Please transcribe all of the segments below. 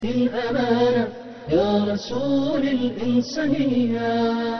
الأمانة يا رسول الإنسانية.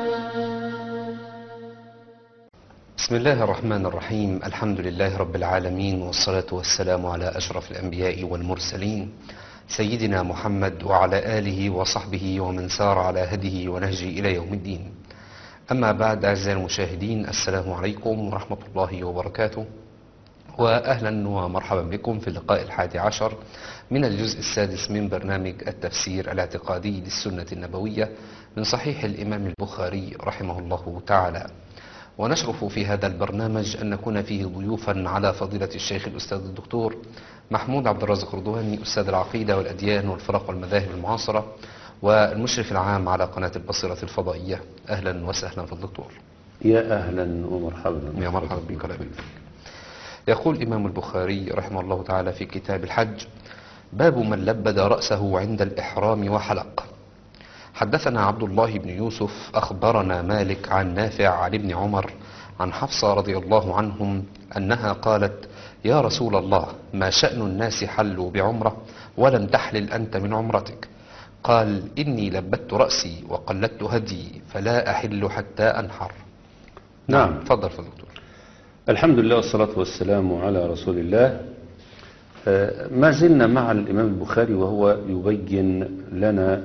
بسم الله الرحمن الرحيم. الحمد لله رب العالمين، والصلاة والسلام على أشرف الأنبياء والمرسلين سيدنا محمد وعلى آله وصحبه ومن سار على هديه ونهجه إلى يوم الدين. أما بعد، أعزائي المشاهدين، السلام عليكم ورحمة الله وبركاته، وأهلا ومرحبا بكم في اللقاء 11 من الجزء السادس من برنامج التفسير الاعتقادي للسنة النبوية من صحيح الإمام البخاري رحمه الله تعالى. ونشرف في هذا البرنامج أن نكون فيه ضيوفا على فضيلة الشيخ الأستاذ الدكتور محمود عبد الرازق رضواني، أستاذ العقيدة والأديان والفرق والمذاهب المعاصرة، والمشرف العام على قناة البصيرة الفضائية. أهلا وسهلا في الدكتور. يا أهلا ومرحبا. يا مرحبا بك. لا بك. يقول الإمام البخاري رحمه الله تعالى في كتاب الحج: باب من لبد رأسه عند الإحرام وحلق. حدثنا عبد الله بن يوسف أخبرنا مالك عن نافع عن ابن عمر عن حفصة رضي الله عنهم أنها قالت: يا رسول الله، ما شأن الناس حلوا بعمرة ولم تحلل أنت من عمرتك؟ قال: إني لبدت رأسي وقلدت هدي فلا أحل حتى أنحر. نعم. تفضل في الدكتور. الحمد لله والصلاة والسلام على رسول الله. ما زلنا مع الإمام البخاري وهو يبين لنا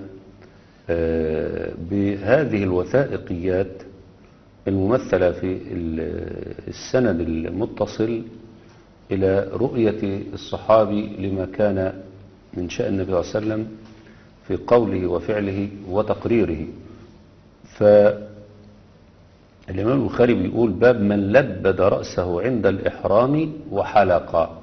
بهذه الوثائقيات الممثلة في السند المتصل إلى رؤية الصحابي لما كان من شأن النبي صلى الله عليه وسلم في قوله وفعله وتقريره. فالإمام البخاري بيقول: باب من لبد رأسه عند الإحرام وحلق.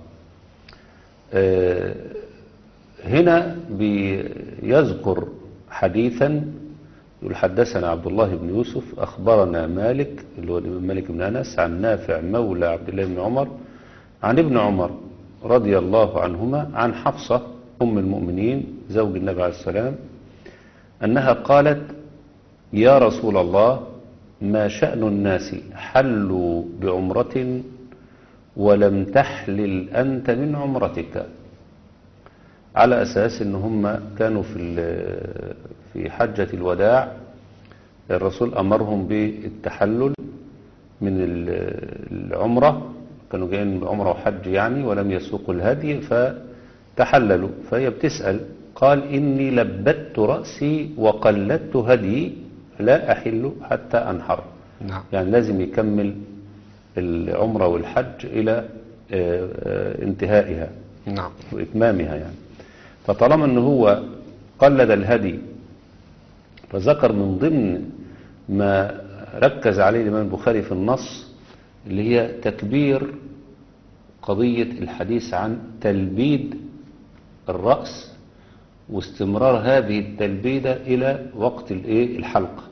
هنا بيذكر حديثا يقول: حدثنا عبد الله بن يوسف أخبرنا مالك اللي هو الإمام مالك بن أنس عن نافع مولى عبد الله بن عمر عن ابن عمر رضي الله عنهما عن حفصة أم المؤمنين زوج النبي عليه السلام أنها قالت: يا رسول الله، ما شأن الناس حلوا بعمرة ولم تحلل أنت من عمرتك؟ على أساس إن هم كانوا في حجة الوداع، الرسول أمرهم بالتحلل من العمرة، كانوا جايين بعمرة وحج يعني، ولم يسوقوا الهدي فتحللوا. فهي بتسأل، قال: إني لبدت رأسي وقلدت هدي لا أحل حتى أنحر. نعم. يعني لازم يكمل العمرة والحج إلى انتهائها. نعم. وإتمامها يعني. فطالما أنه هو قلد الهدي، فذكر من ضمن ما ركز عليه الإمام البخاري في النص اللي هي تكبير قضية الحديث عن تلبيد الرأس واستمرار هذه التلبيدة إلى وقت الحلق.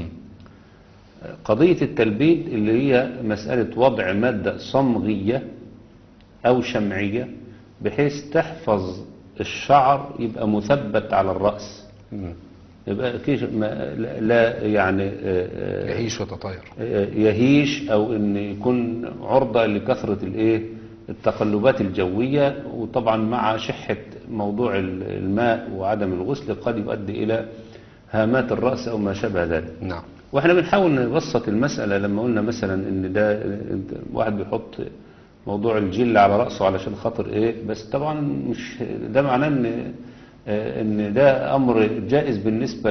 قضية التلبيد اللي هي مسألة وضع مادة صمغية أو شمعية بحيث تحفظ الشعر يبقى مثبت على الرأس، يبقى لا يعني يعيش وتطاير، يهيش أو إن يكون عرضة لكثرة التقلبات الجوية. وطبعا مع شحة موضوع الماء وعدم الغسل قد يؤدي إلى هامات الرأس أو ما شابه ذلك. نعم. واحنا بنحاول نبسط المسألة لما قلنا مثلا ان ده واحد بيحط موضوع الجل على رأسه علشان خاطر بس طبعا مش ده معناه ان ده امر جائز بالنسبة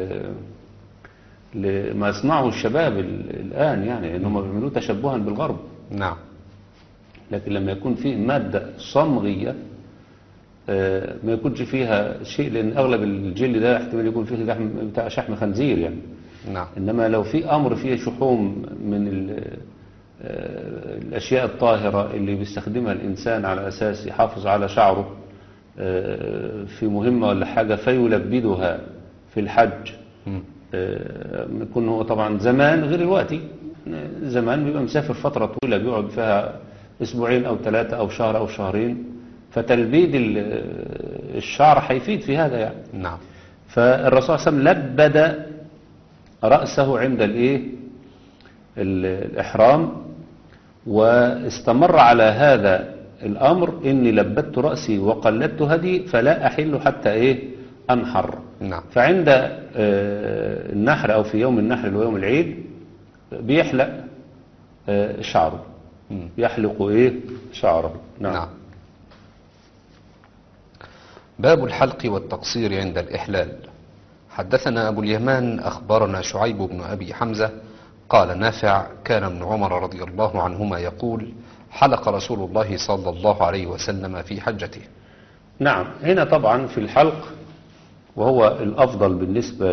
لما يصنعه الشباب الآن، يعني ان هم بيعملوه تشبها بالغرب. نعم. لكن لما يكون فيه مادة صمغية ما يكونش فيها شيء، لان اغلب الجل ده احتمال يكون فيه بتاع شحم خنزير يعني. نعم. إنما لو في أمر فيه شحوم من الأشياء الطاهرة اللي بيستخدمها الإنسان على أساس يحافظ على شعره في مهمة ولا حاجة فيلبدها في الحج، يكون هو طبعا زمان غير الوقتي. زمان بيبقى مسافر فترة طويلة بيقعد فيها أسبوعين أو 3 أو شهر أو شهرين، فتلبيد الشعر هيفيد في هذا يعني. نعم. فالرسول صلى الله عليه وسلم لبد رأسه عند الإحرام، واستمر على هذا الأمر: إني لبدت رأسي وقلدت هدي فلا أحل حتى أنحر. نعم. فعند النحر أو في يوم النحر اللي هو يوم العيد بيحلق شعره، يحلق إيه شعره. نعم. باب الحلق والتقصير عند الإحلال. حدثنا أبو اليمان أخبرنا شعيب بن أبي حمزة قال نافع كان ابن عمر رضي الله عنهما يقول حلق رسول الله صلى الله عليه وسلم في حجته. نعم. هنا طبعا في الحلق، وهو الأفضل بالنسبة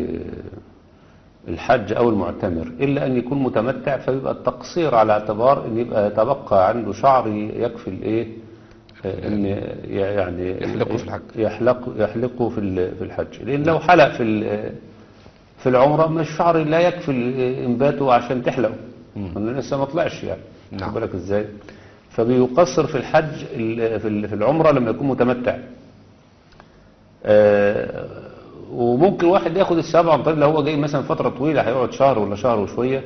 للحج أو المعتمر، إلا أن يكون متمتع، فيبقى التقصير على اعتبار أن يبقى يتبقى عنده شعر يكفي الإيه، أن يعني يحلقه في الحج، يحلقه في الحج. لأن لو حلق في العمرة مش الشعر لا يكفي إنباته عشان تحلقه، لأن لسه ما طلعش يعني. نعم. بالك إزاي؟ فبيقصر في الحج في العمرة لما يكون متمتع. وممكن واحد ياخد السبع عن طريق لو هو جاي مثلا فترة طويلة هيقعد شهر ولا شهر وشوية،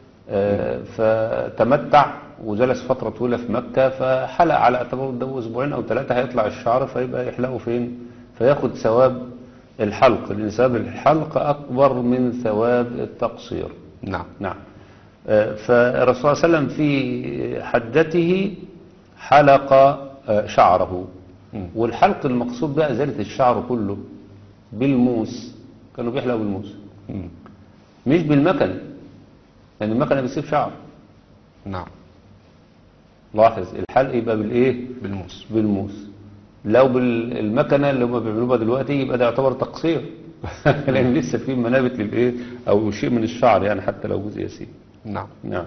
فتمتع وجلس فترة طويلة في مكة، فحلق على اعتبار ده أسبوعين أو 3 هيطلع الشعر، فيبقى يحلقه فين؟ فياخد ثواب الحلق، لأن ثواب الحلق أكبر من ثواب التقصير. نعم. نعم. فالرسول صلى الله عليه وسلم في حجته حلق شعره. والحلق المقصود بقى إزالة الشعر كله بالموس، كانوا بيحلقوا بالموس مش بالمكنة، لأن المكنة بتسيب شعر. نعم. لاحظ الحلق يبقى بالإيه؟ بالموس. لو بالمكنة اللي هم بيعملوها دلوقتي يبقى ده يعتبر تقصير لأن لسه في منابت للإيه أو شيء من الشعر يعني، حتى لو جزء يسير. نعم. نعم.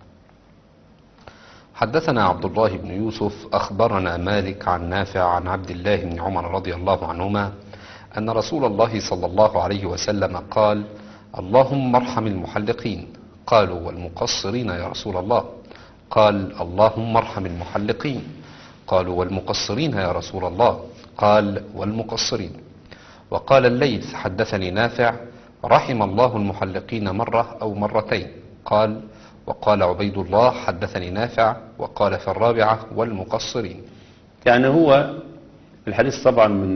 حدثنا عبد الله بن يوسف أخبرنا مالك عن نافع عن عبد الله بن عمر رضي الله عنهما أن رسول الله صلى الله عليه وسلم قال اللهم ارحم المحلقين. قالوا والمقصرين يا رسول الله؟ قال اللهم ارحم المحلقين. قالوا والمقصرين يا رسول الله؟ قال والمقصرين. وقال الليث حدثني نافع رحم الله المحلقين مرة أو مرتين. قال وقال عبيد الله حدثني نافع وقال في الرابعة والمقصرين. يعني هو الحديث طبعا من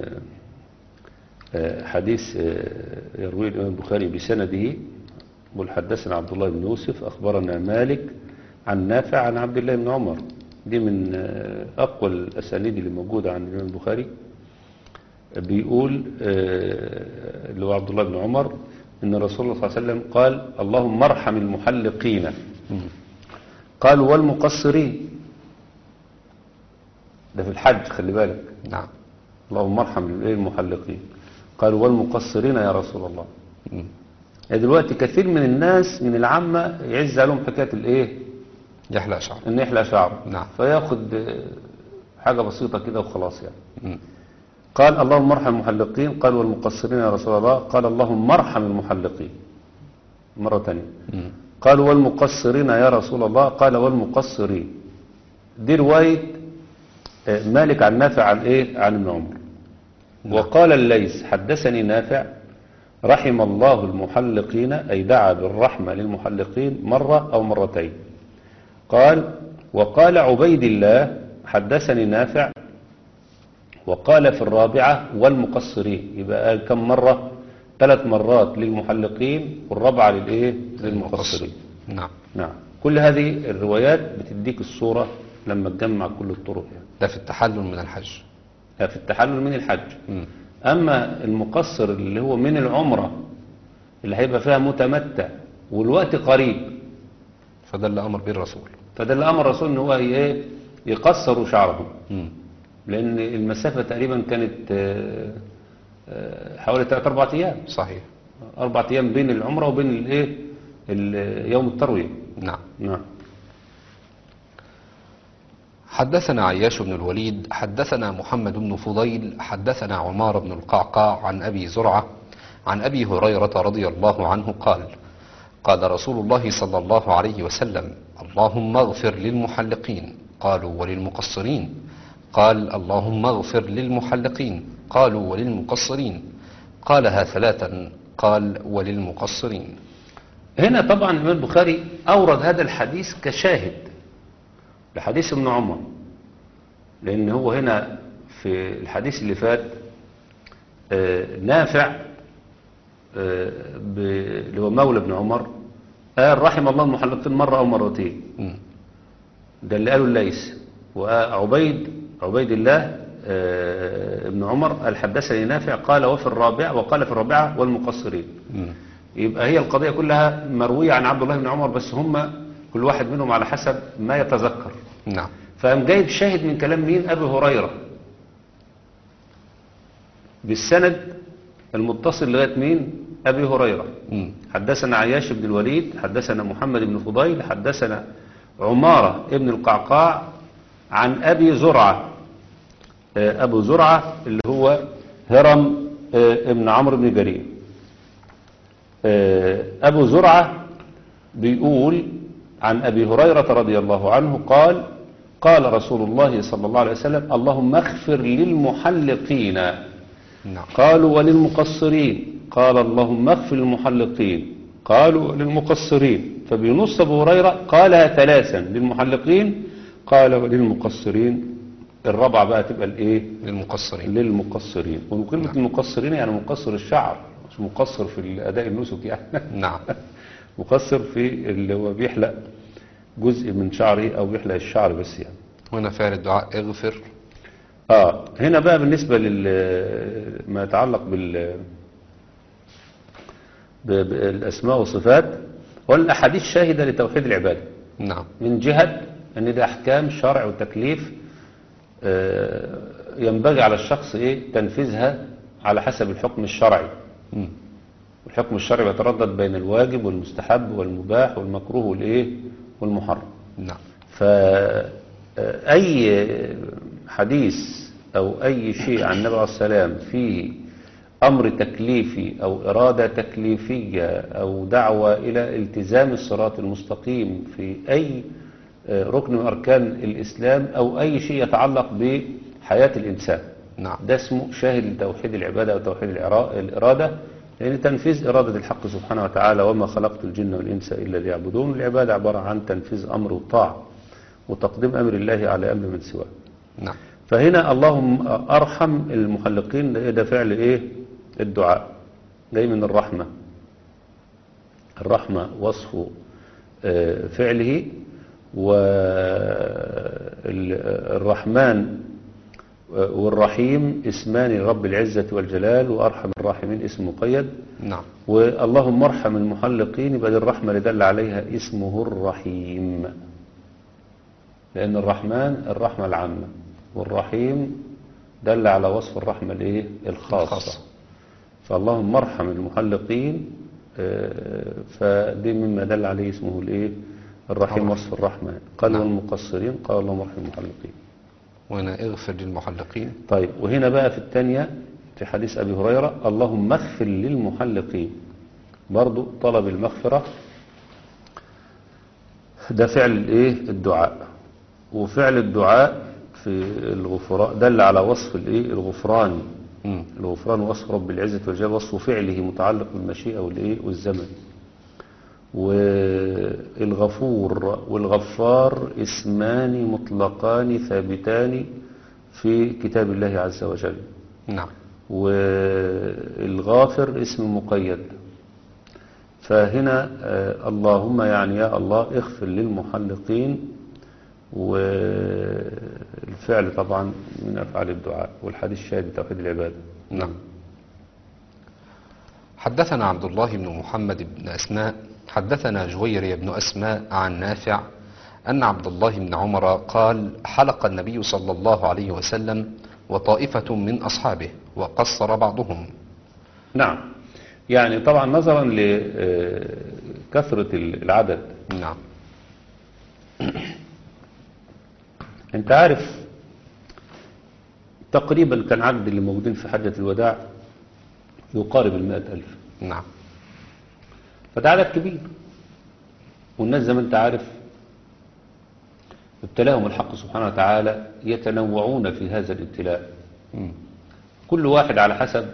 حديث يروي الإمام البخاري بسنده، يقول حدثنا عبد الله بن يوسف أخبرنا مالك عن نافع عن عبد الله بن عمر. دي من أقوى الأسانيد اللي موجودة عن الإمام البخاري. بيقول اللي هو عبد الله بن عمر إن رسول الله صلى الله عليه وسلم قال اللهم ارحم المحلقين. قال والمقصرين، ده في الحج خلي بالك. نعم. اللهم ارحم المحلقين. قالوا والمقصرين يا رسول الله. يعني دلوقتي كثير من الناس من العامة يعز عليهم حكاية الايه؟ يحلق شعر، ان يحلق شعره. نعم. فياخد حاجة بسيطة كده وخلاص يعني. قال اللهم ارحم المحلقين. قال والمقصرين يا رسول الله؟ قال اللهم ارحم المحلقين. مرة تانية. قال والمقصرين يا رسول الله؟ قال والمقصرين. دي رواية مالك عن نافع عن ايه؟ عن ابن عمر. وقال الليث حدثني نافع رحم الله المحلقين، أي دعا بالرحمة للمحلقين مرة أو مرتين. قال وقال عبيد الله حدثني نافع وقال في الرابعة والمقصرين. يبقى قال كم مرة؟ 3 مرات للمحلقين والرابعة للإيه؟ للمقصرين. نعم. نعم. كل هذه الروايات بتديك الصورة لما تجمع كل الطرق يعني. ده في التحلل من الحج، في التحلل من الحج. أما المقصر اللي هو من العمرة اللي هيبقى فيها متمتع والوقت قريب، فده اللي أمر به الرسول. فده اللي أمر الرسول إن هو يقصر شعره. لأن المسافة تقريبا كانت حوالي 3-4 أيام. صحيح. 4 أيام بين العمرة وبين يوم التروية. نعم. نعم. حدثنا عياش بن الوليد حدثنا محمد بن فضيل حدثنا عمار بن القعقاع عن أبي زرعة عن أبي هريرة رضي الله عنه قال قال رسول الله صلى الله عليه وسلم اللهم اغفر للمحلقين. قالوا وللمقصرين؟ قال اللهم اغفر للمحلقين. قالوا وللمقصرين؟ قالها 3. قال وللمقصرين. هنا طبعا الإمام البخاري أورد هذا الحديث كشاهد لحديث ابن عمر، لأن هو هنا في الحديث اللي فات نافع اللي هو مولى ابن عمر قال رحم الله المحلقين مرة أو مرتين. مم. ده اللي قاله الليث. وعبيد الله ابن عمر قال حدثني نافع قال وقال في الرابعة والمقصرين. مم. يبقى هي القضية كلها مروية عن عبد الله بن عمر، بس هم كل واحد منهم على حسب ما يتذكر. نعم. فقام جايب شاهد من كلام مين؟ أبي هريرة بالسند المتصل لغاية مين؟ أبي هريرة. مم. حدثنا عياش بن الوليد، حدثنا محمد بن فضيل، حدثنا عمارة ابن القعقاع عن أبي زرعة. أبو زرعة اللي هو هرم ابن عمرو بن جرير. أبو زرعة بيقول عن أبي هريرة رضي الله عنه قال رسول الله صلى الله عليه وسلم اللهم اغفر للمحلقين. نعم. قالوا وللمقصرين. قال اللهم اغفر للمحلقين. قالوا وللمقصرين. فبينص أبو هريرة قالها ثلاثا، للمحلقين قال وللمقصرين. الرابعة بقى تبقى الايه؟ للمقصرين. للمقصرين. وكلمة المقصرين يعني مقصر الشعر، مش مقصر في الأداء النسك يعني. نعم. مقصر في اللي هو بيحلق جزء من شعره أو بيحلق الشعر بس يعني. هنا فعل الدعاء اغفر. هنا بقى بالنسبة ما يتعلق بالأسماء والصفات والأحاديث شاهدة لتوحيد العبادة. نعم. من جهة أن ده أحكام شرع وتكليف ينبغي على الشخص تنفيذها على حسب الحكم الشرعي. مم. الحكم الشرعي يتردد بين الواجب والمستحب والمباح والمكروه والمحرم. نعم. فأي حديث أو أي شيء عن النبي عليه السلام فيه أمر تكليفي أو إرادة تكليفية أو دعوة إلى التزام الصراط المستقيم في أي ركن من أركان الإسلام أو أي شيء يتعلق بحياة الإنسان. نعم. ده اسمه شاهد لتوحيد العبادة أو توحيد الإرادة، لأن تنفيذ إرادة الحق سبحانه وتعالى وما خلقت الجن والإنس إلا ليعبدون. العبادة عبارة عن تنفيذ أمر وطاعة وتقديم أمر الله على أمر من سواه. نعم. فهنا اللهم أرحم المحلقين، ده فعل الدعاء جاي من الرحمة. الرحمة وصف فعله، والرحمن والرحيم اسمان لرب العزة والجلال، وأرحم الراحمين اسم مقيد. نعم. واللهم ارحم المحلقين يبقى الرحمة اللي دل عليها اسمه الرحيم، لأن الرحمن الرحمة العامة، والرحيم دل على وصف الرحمة الخاصة. فاللهم ارحم المحلقين، فدي مما دل عليه اسمه الرحيم وصف الرحمة. قال نعم. والمقصرين قال اللهم ارحم المحلقين. وهنا اغفر للمحلقين. طيب، وهنا بقى في الثانية في حديث أبي هريرة اللهم اغفر للمحلقين، برضو طلب المغفرة ده فعل الدعاء. وفعل الدعاء في الغفران دل على وصف الغفران. الغفران وصف رب العزة والجلال، وصف فعله متعلق بالمشيئة والزمن. والغفور والغفار اسمان مطلقان ثابتان في كتاب الله عز وجل. نعم. والغافر اسم مقيد. فهنا اللهم يعني يا الله اغفر للمحلقين، والفعل طبعا من أفعال الدعاء، والحديث شاهد توحيد العبادة. نعم. حدثنا عبد الله بن محمد بن أسماء حدثنا جويري بن أسماء عن نافع أن عبد الله بن عمر قال حلق النبي صلى الله عليه وسلم وطائفة من أصحابه وقصر بعضهم. نعم. يعني طبعا نظرا لكثرة العدد. نعم. انت عارف تقريبا كان عدد اللي موجودين في حجة الوداع يقارب 100,000. نعم. فده عدد كبير، والناس زي ما انت عارف ابتلاهم الحق سبحانه وتعالى يتنوعون في هذا الابتلاء. كل واحد على حسب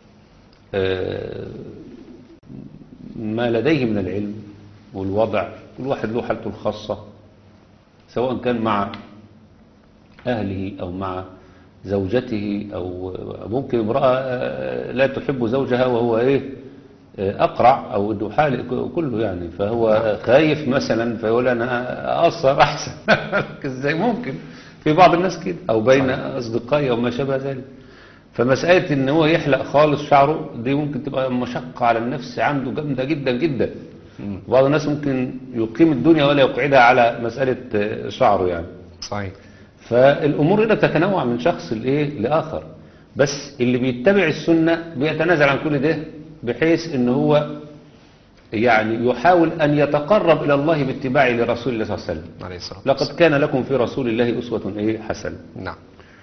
ما لديه من العلم والوضع. كل واحد له حالته الخاصة، سواء كان مع أهله أو مع زوجته، أو ممكن امرأة لا تحب زوجها وهو أقرع أو إنه حالق كله يعني، فهو خايف مثلا فيقول أنا أقصر أحسن. إزاي ممكن في بعض الناس كده، أو بين أصدقائي أو ما شابه ذلك. فمسألة إن هو يحلق خالص شعره دي ممكن تبقى مشقة على النفس عنده جامدة جدا جدا. بعض الناس ممكن يقيم الدنيا ولا يقعدها على مسألة شعره يعني. صحيح. فالأمور هنا بتتنوع من شخص لآخر، بس اللي بيتبع السنة بيتنازل عن كل ده، بحيث إن هو يعني يحاول أن يتقرب إلى الله باتباعه لرسول الله صلى الله عليه وسلم. عليه الصلاة لقد والسلام. كان لكم في رسول الله أسوة حسنة. نعم.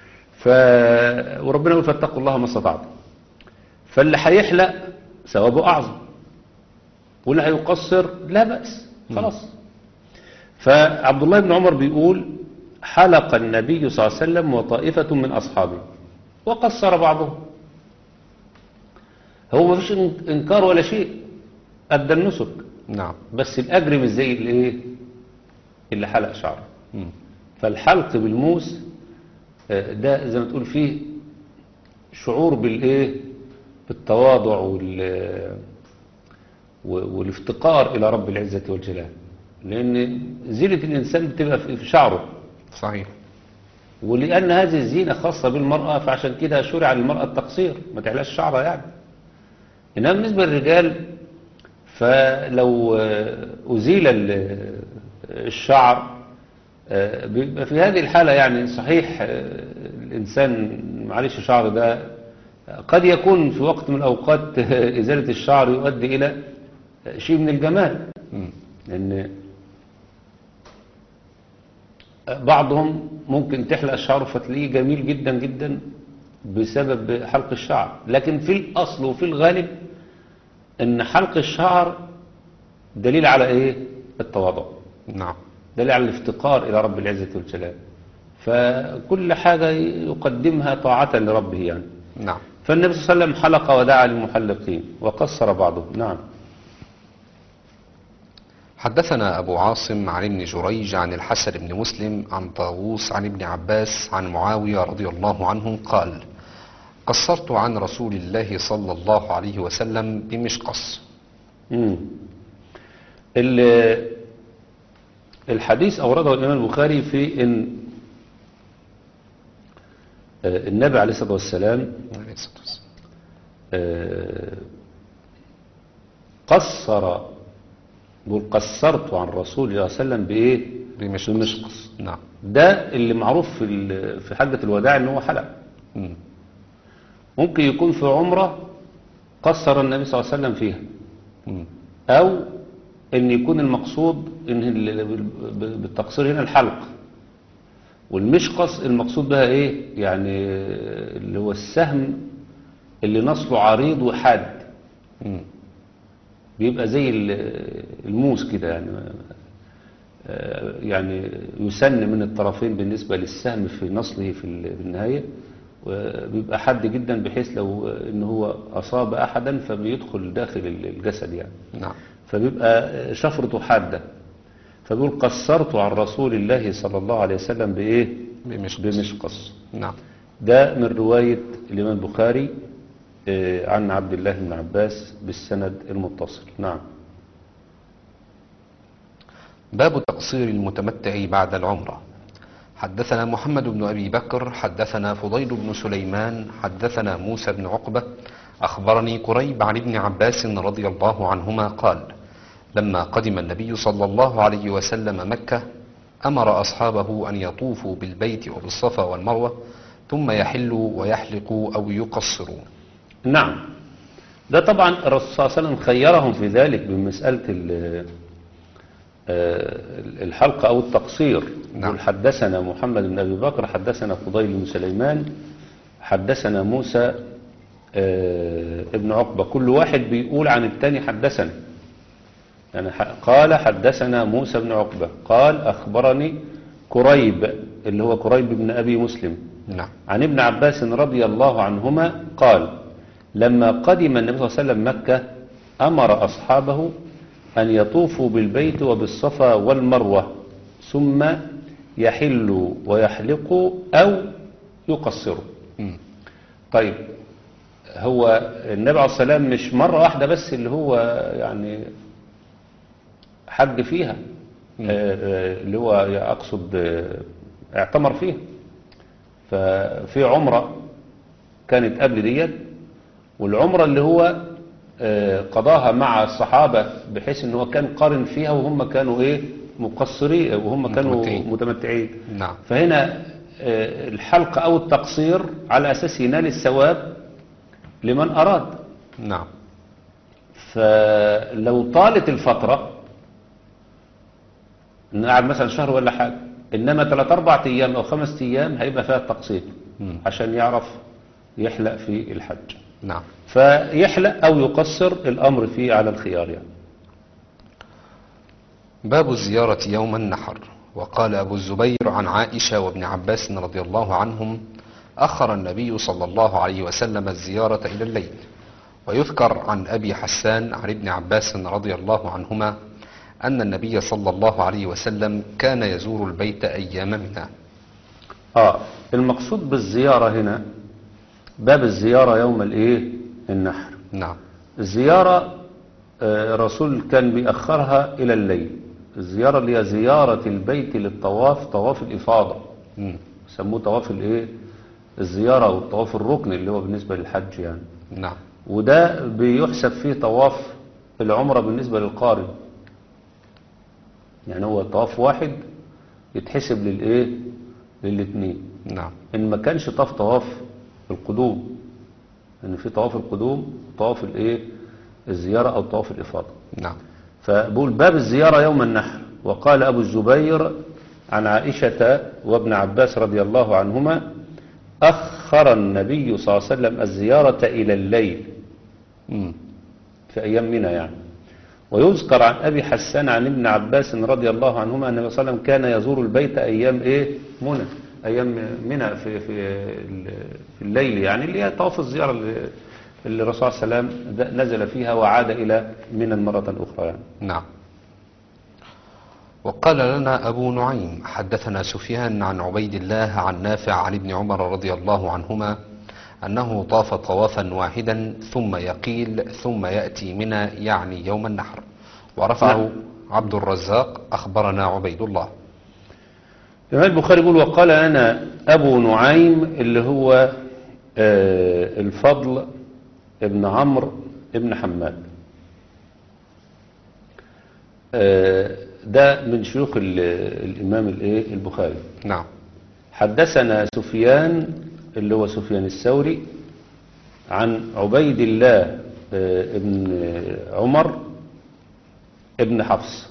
وربنا يقول فاتقوا الله ما استطعتم. فاللي هيحلق ثوابه أعظم، واللي هيقصر لا بأس خلاص. فعبد الله بن عمر بيقول حلق النبي صلى الله عليه وسلم وطائفة من أصحابه وقصر بعضهم. هو ما فيش إنكار ولا شيء، أدى النسك. نعم. بس الأجر مش زي اللي حلق شعره. فالحلق بالموس ده زي ما تقول فيه شعور بالتواضع والافتقار إلى رب العزة والجلال، لأن زينة الإنسان بتبقى في شعره. صحيح. ولأن هذه الزينة خاصة بالمرأة، فعشان كده شرع للمرأة التقصير، ما تحلاش شعرها يعني. إنما بالنسبة للرجال فلو أزيل الشعر بيبقى في هذه الحالة يعني صحيح الإنسان معلش شعر ده قد يكون في وقت من الأوقات إزالة الشعر يؤدي إلى شيء من الجمال، لأن بعضهم ممكن تحلق الشعر فتلاقيه جميل جدا جدا بسبب حلق الشعر. لكن في الأصل وفي الغالب أن حلق الشعر دليل على التواضع. نعم. دليل على الافتقار إلى رب العزة والجلال. فكل حاجة يقدمها طاعة لربه يعني. نعم. فالنبي صلى الله عليه وسلم حلق ودعا للمحلقين وقصر بعضهم. نعم. حدثنا أبو عاصم عن ابن جريج عن الحسن بن مسلم عن طاووس عن ابن عباس عن معاوية رضي الله عنه قال قصرت عن رسول الله صلى الله عليه وسلم بمشقص. الحديث أورده الإمام البخاري في إن النبي عليه الصلاة والسلام قصرت عن رسول الله صلى الله عليه وسلم بمشقص. نعم. ده اللي معروف في حجة الوداع إن هو حلق. ممكن يكون في عمرة قصر النبي صلى الله عليه وسلم فيها، أو إن يكون المقصود إن بالتقصير هنا الحلق، والمشقص المقصود بها يعني اللي هو السهم اللي نصله عريض وحاد، بيبقى زي الموس كده يعني يسن من الطرفين بالنسبة للسهم في نصله في النهاية، وبيبقى حاد جدا بحيث لو إن هو أصاب أحدا فبيدخل داخل الجسد يعني. نعم. فبيبقى شفرته حادة. فبيقول قصرت عن رسول الله صلى الله عليه وسلم بمشقص. نعم. ده من رواية الإمام البخاري عن عبد الله بن عباس بالسند المتصل. نعم. باب تقصير المتمتع بعد العمرة. حدثنا محمد بن أبي بكر حدثنا فضيل بن سليمان حدثنا موسى بن عقبة أخبرني كريب عن ابن عباس رضي الله عنهما قال لما قدم النبي صلى الله عليه وسلم مكة أمر أصحابه أن يطوفوا بالبيت وبالصفا والمروة ثم يحلوا ويحلقوا أو يقصروا. نعم. ده طبعا الرسول صلى الله عليه وسلم خيرهم في ذلك بمسألة الحلقة أو التقصير. نعم. حدثنا محمد بن أبي بكر حدثنا فضيل بن سليمان حدثنا موسى ابن عقبة، كل واحد بيقول عن التاني حدثنا يعني. قال حدثنا موسى بن عقبة قال أخبرني كريب اللي هو كريب بن أبي مسلم. نعم. عن ابن عباس رضي الله عنهما قال لما قدم النبي صلى الله عليه وسلم مكة أمر أصحابه أن يطوفوا بالبيت وبالصفا والمروة ثم يحلوا ويحلقوا أو يقصروا. مم. طيب هو النبي عليه الصلاة والسلام مش مرة واحدة بس اللي هو يعني حج فيها، اللي هو أقصد اعتمر فيها. ففي عمرة كانت قبل ديت، والعمرة اللي هو قضاها مع الصحابة بحيث ان هو كان قارن فيها وهم كانوا ايه مقصرين وهم كانوا متمتعين. نعم. فهنا الحلق او التقصير على اساس ينال الثواب لمن اراد. نعم. فلو طالت الفترة قاعد مثلا شهر ولا حاجة، انما 3-4 ايام او 5 ايام هيبقى فيها التقصير عشان يعرف يحلق في الحج. نعم. فيحلق او يقصر الامر فيه على الخيار يعني. باب الزيارة يوم النحر. وقال أبو الزبير عن عائشة وابن عباس رضي الله عنهم: أخر النبي صلى الله عليه وسلم الزيارة إلى الليل. ويذكر عن أبي حسان عن ابن عباس رضي الله عنهما أن النبي صلى الله عليه وسلم كان يزور البيت أيام منى. المقصود بالزيارة هنا باب الزيارة يوم الايه النحر. نعم. الزيارة الرسول كان بيأخرها إلى الليل. الزيارة اللي هي زيارة البيت للطواف، طواف الإفاضة، سموه طواف الايه الزيارة أو الطواف الركن اللي هو بالنسبة للحج يعني. نعم. وده بيحسب فيه طواف العمرة بالنسبة للقارن، يعني هو طواف واحد يتحسب للايه للاثنين. نعم. إن ما كانش طواف القدوم، ان في طواف القدوم وطواف الايه الزيارة او طواف الافاضة. نعم. فبقول باب الزيارة يوم النحر. وقال ابو الزبير عن عائشة وابن عباس رضي الله عنهما: اخر النبي صلى الله عليه وسلم الزيارة الى الليل في ايام منى يعني. ويذكر عن ابي حسان عن ابن عباس رضي الله عنهما ان النبي صلى الله عليه وسلم كان يزور البيت ايام ايه منى، ايام منى في الليل يعني، اللي هي طواف الزيارة اللي الرسول صلى الله عليه وسلم نزل فيها وعاد الى منى مرة اخرى يعني. نعم. وقال لنا أبو نعيم حدثنا سفيان عن عبيد الله عن نافع عن ابن عمر رضي الله عنهما أنه طاف طوافا واحدا ثم يقيل ثم يأتي منى يعني يوم النحر. ورفعه نعم. عبد الرزاق أخبرنا عبيد الله. الإمام البخاري يقول: وقال لنا أبو نعيم اللي هو الفضل ابن عمرو ابن حماد، ده من شيوخ الإمام البخاري. نعم. حدثنا سفيان اللي هو سفيان الثوري عن عبيد الله ابن عمر ابن حفص،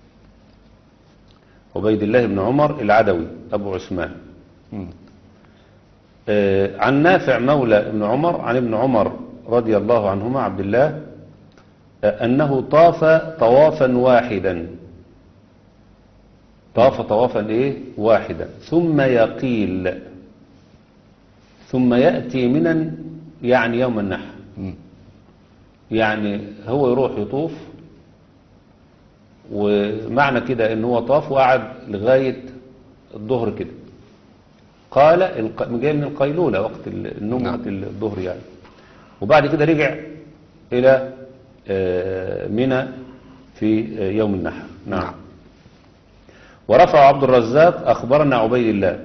عبيد الله بن عمر العدوي أبو عثمان، عن نافع مولى ابن عمر عن ابن عمر رضي الله عنهما عبد الله أنه طاف طوافا واحدا، طاف طوافا واحدا ثم يقيل ثم يأتي منى يعني يوم النحر. يعني هو يروح يطوف، ومعنى كده ان هو طاف وقعد لغاية الظهر كده، قال جاي من القيلولة وقت النوم. نعم. وقت الظهر يعني. وبعد كده رجع الى منى في يوم النحر. نعم. ورفع عبد الرزاق اخبرنا عبيد الله،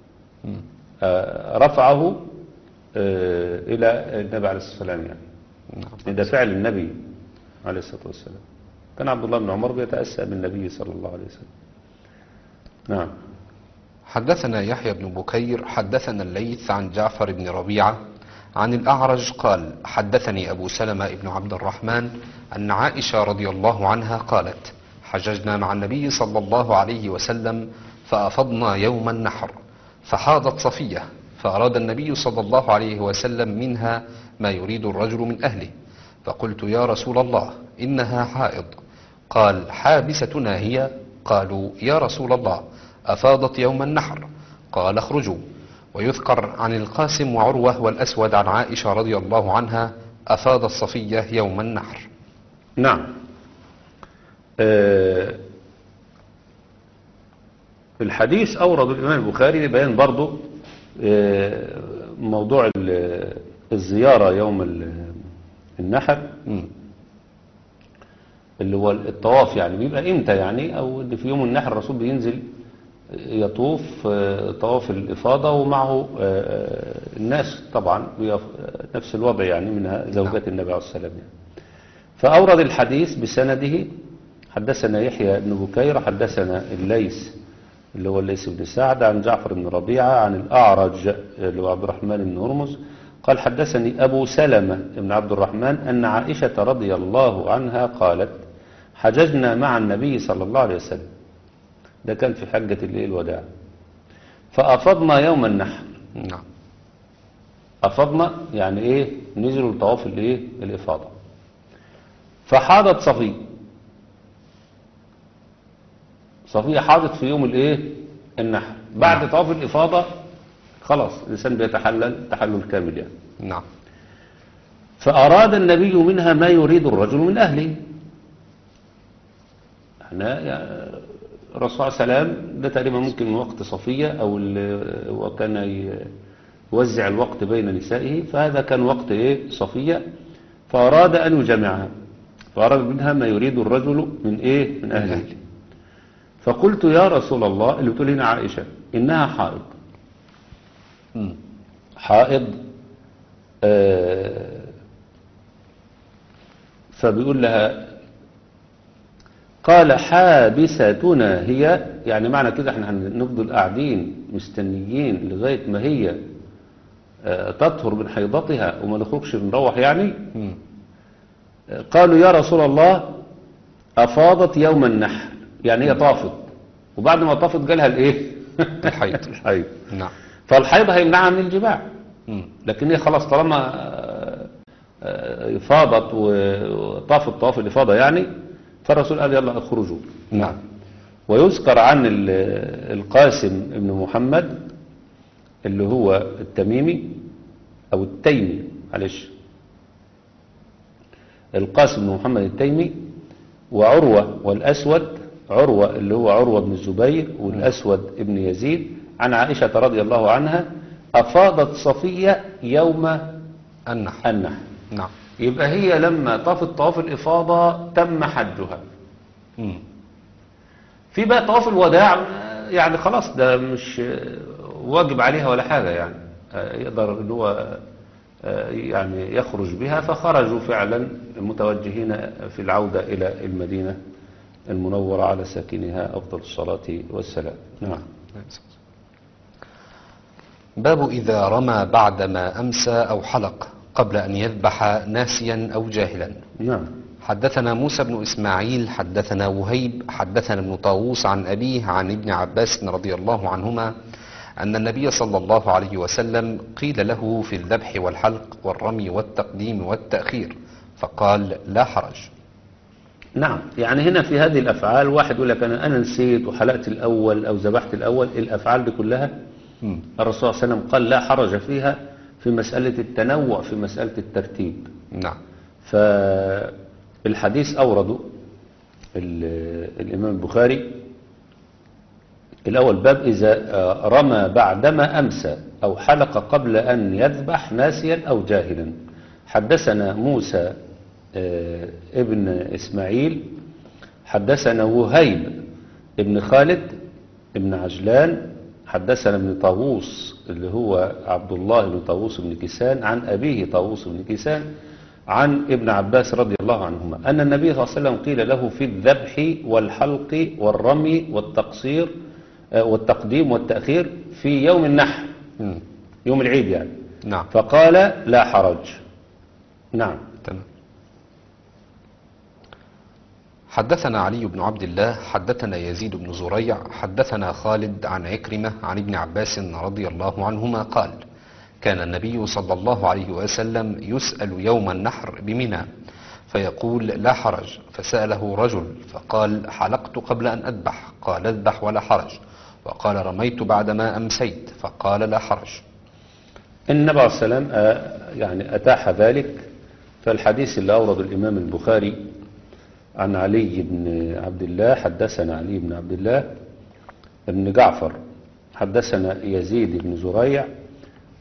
رفعه الى النبي عليه الصلاة والسلام يعني. نعم. ده فعل النبي عليه الصلاة والسلام. كان عبد الله بن عمر بيتأسى بالنبي صلى الله عليه وسلم. نعم. حدثنا يحيى بن بكير حدثنا الليث عن جعفر بن ربيعة عن الأعرج قال: حدثني أبو سلمة بن عبد الرحمن أن عائشة رضي الله عنها قالت: حججنا مع النبي صلى الله عليه وسلم فأفضنا يوم النحر، فحاضت صفية، فأراد النبي صلى الله عليه وسلم منها ما يريد الرجل من أهله، فقلت: يا رسول الله إنها حائض. قال: حابستنا هي؟ قالوا: يا رسول الله أفاضت يوم النحر. قال: اخرجوا. ويذكر عن القاسم وعروة والأسود عن عائشة رضي الله عنها أفاضت صفية يوم النحر. نعم. الحديث أورد الإمام البخاري لبيان برضو موضوع الزيارة يوم النحر اللي هو الطواف، يعني بيبقى امتى يعني، او ان في يوم النحر الرسول بينزل يطوف طواف الإفاضة ومعه الناس طبعا نفس الوضع يعني من زوجات النبي عليه السلام يعني. فأورد الحديث بسنده. حدثنا يحيى بن بكير حدثنا الليث اللي هو الليث بن سعد عن جعفر بن ربيعة عن الأعرج اللي هو عبد الرحمن بن هرمز قال حدثني أبو سلمة بن عبد الرحمن أن عائشة رضي الله عنها قالت حججنا مع النبي صلى الله عليه وسلم، ده كان في حجة الوداع، فأفضنا يوم النحر. نعم. أفضنا يعني إيه؟ نزلوا لطواف الإفاضة. فحاضت صفية حاضت في يوم النحر. بعد طواف الإفاضة خلاص الإنسان بيتحلل تحلل كامل يعني. نعم. فأراد النبي منها ما يريد الرجل من أهله. يعني الرسول صلى الله عليه وسلم ده تقريبا ممكن من وقت صفية أو وكان يوزع الوقت بين نسائه، فهذا كان وقت صفية، فأراد أن يجمعها، فأراد منها ما يريد الرجل من أهله. فقلت يا رسول الله، اللي بتقول هنا عائشة، إنها حائض. حائض. فبيقول لها قال حابستنا هي، يعني معنى كده احنا هنفضل قاعدين مستنيين لغاية ما هي تطهر من حيضتها وما نخرجش نروح يعني. قالوا يا رسول الله أفاضت يوم النحر، يعني هي طافت، وبعد ما طافت جالها الحيض. الحيض. نعم. فالحيض هيمنعها من الجماع، لكن هي خلاص طالما فاضت وطافت طواف الإفاضة يعني، فالرسول قال يلا اخرجوا. نعم. ويذكر عن القاسم ابن محمد اللي هو التميمي أو التيمي، معلش، القاسم بن محمد التيمي وعروة والأسود، عروة اللي هو عروة بن الزبير والأسود ابن يزيد، عن عائشة رضي الله عنها أفاضت صفية يوم النحر. نعم. يبقى هي لما طافت طواف الإفاضة تم حجها. في بقى طواف الوداع يعني خلاص ده مش واجب عليها ولا حاجة يعني، يقدر ان هو يعني يخرج بها. فخرجوا فعلا متوجهين في العودة إلى المدينة المنورة على ساكنها أفضل الصلاة والسلام. نعم. باب إذا رمى بعدما أمسى أو حلق قبل أن يذبح ناسيا أو جاهلا. نعم. حدثنا موسى بن إسماعيل حدثنا وهيب حدثنا ابن طاووس عن أبيه عن ابن عباس رضي الله عنهما أن النبي صلى الله عليه وسلم قيل له في الذبح والحلق والرمي والتقديم والتأخير فقال لا حرج. نعم. يعني هنا في هذه الأفعال واحد يقول لك أنا نسيت وحلقت الأول أو ذبحت الأول، الأفعال دي كلها الرسول صلى الله عليه وسلم قال لا حرج فيها في مسألة التنوع في مسألة الترتيب. نعم. فالحديث أورده الإمام البخاري الأول باب إذا رمى بعدما أمسى أو حلق قبل أن يذبح ناسيا أو جاهلا. حدثنا موسى ابن إسماعيل حدثنا وهيب ابن خالد ابن عجلان حدثنا ابن طاووس اللي هو عبد الله بن طاووس بن كيسان عن أبيه طاووس بن كيسان عن ابن عباس رضي الله عنهما أن النبي صلى الله عليه وسلم قيل له في الذبح والحلق والرمي والتقصير والتقديم والتأخير في يوم النحر، يوم العيد يعني. نعم. فقال لا حرج. نعم. تمام. حدثنا علي بن عبد الله حدثنا يزيد بن زريع حدثنا خالد عن عكرمة عن ابن عباس رضي الله عنهما قال كان النبي صلى الله عليه وسلم يسأل يوم النحر بمنى فيقول لا حرج، فسأله رجل فقال حلقت قبل أن أذبح قال اذبح ولا حرج، وقال رميت بعدما أمسيت فقال لا حرج. النبي عليه السلام يعني أتاح ذلك. فالحديث اللي أورد الإمام البخاري عن علي بن عبد الله حدثنا علي بن عبد الله بن جعفر حدثنا يزيد بن زريع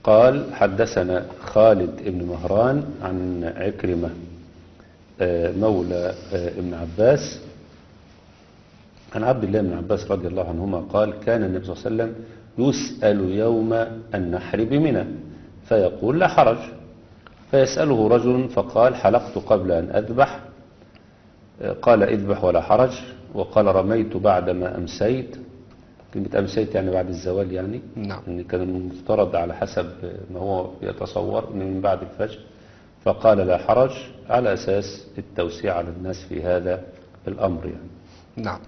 قال حدثنا خالد بن مهران عن عكرمة مولى ابن عباس عن عبد الله بن عباس رضي الله عنهما قال كان النبي صلى الله عليه وسلم يسأل يوم النحر بمنى فيقول لا حرج، فيسأله رجل فقال حلقت قبل أن أذبح، قال اذبح ولا حرج، وقال رميت بعدما أمسيت، كلمة أمسيت يعني بعد الزوال يعني، نعم. يعني كان المفترض على حسب ما هو يتصور من بعد الفجر، فقال لا حرج على أساس التوسيع على الناس في هذا الأمر يعني. نعم.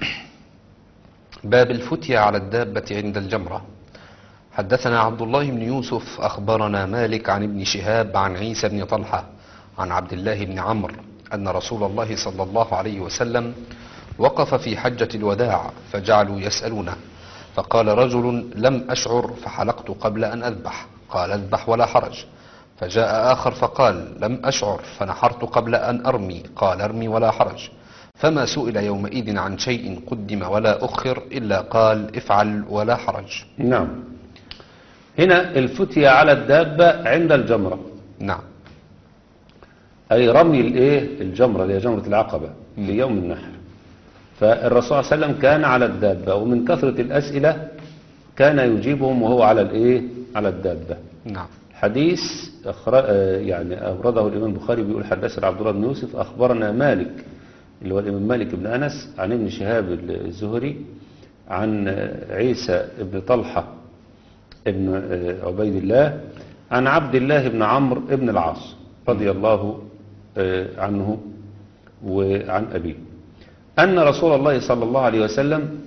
باب الفتية على الدابة عند الجمرة. حدثنا عبد الله بن يوسف أخبرنا مالك عن ابن شهاب عن عيسى بن طلحة عن عبد الله بن عمرو أن رسول الله صلى الله عليه وسلم وقف في حجة الوداع فجعلوا يسألونه، فقال رجل لم أشعر فحلقت قبل أن أذبح، قال اذبح ولا حرج. فجاء آخر فقال لم أشعر فنحرت قبل أن أرمي، قال ارمي ولا حرج. فما سئل يومئذ عن شيء قدم ولا أخر إلا قال افعل ولا حرج. نعم. هنا الفتية على الدابة عند الجمرة، نعم. أي رمي الجمرة اللي هي جمرة العقبة في يوم النحر. فالرسول صلى الله عليه وسلم كان على الدابة، ومن كثرة الأسئلة كان يجيبهم وهو على الدابة. نعم. حديث يعني أورده الإمام البخاري بيقول حدثنا عبد الله بن يوسف أخبرنا مالك اللي هو الإمام مالك بن أنس عن ابن شهاب الزهري عن عيسى بن طلحة ابن عبيد الله عن عبد الله بن عمرو بن العاص رضي الله عنه وعن أبيه أن رسول الله صلى الله عليه وسلم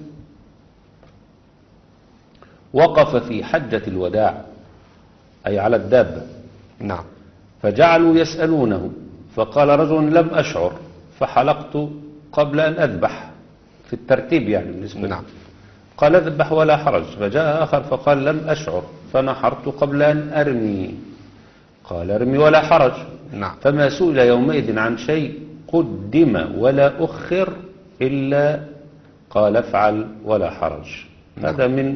وقف في حجة الوداع أي على الدابة. نعم. فجعلوا يسألونه فقال رجل لم أشعر فحلقت قبل أن أذبح، في الترتيب يعني بالنسبة نعم. قال اذبح ولا حرج. فجاء آخر فقال لم أشعر فنحرت قبل أن أرمي، قال ارمي ولا حرج. نعم. فما سئل يومئذ عن شيء قدم ولا أخر إلا قال افعل ولا حرج. نعم. هذا من